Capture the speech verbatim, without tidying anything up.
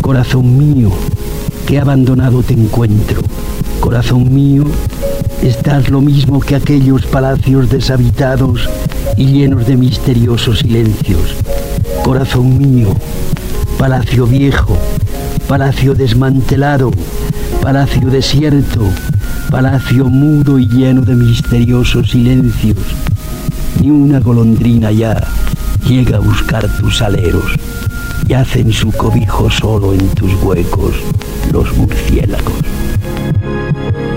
Corazón mío, que abandonado te encuentro. Corazón mío, estás lo mismo que aquellos palacios deshabitados y llenos de misteriosos silencios. Corazón mío, palacio viejo, palacio desmantelado, palacio desierto, palacio mudo y lleno de misteriosos silencios. Ni una golondrina ya llega a buscar tus aleros, y hacen su cobijo solo en tus huecos los murciélagos.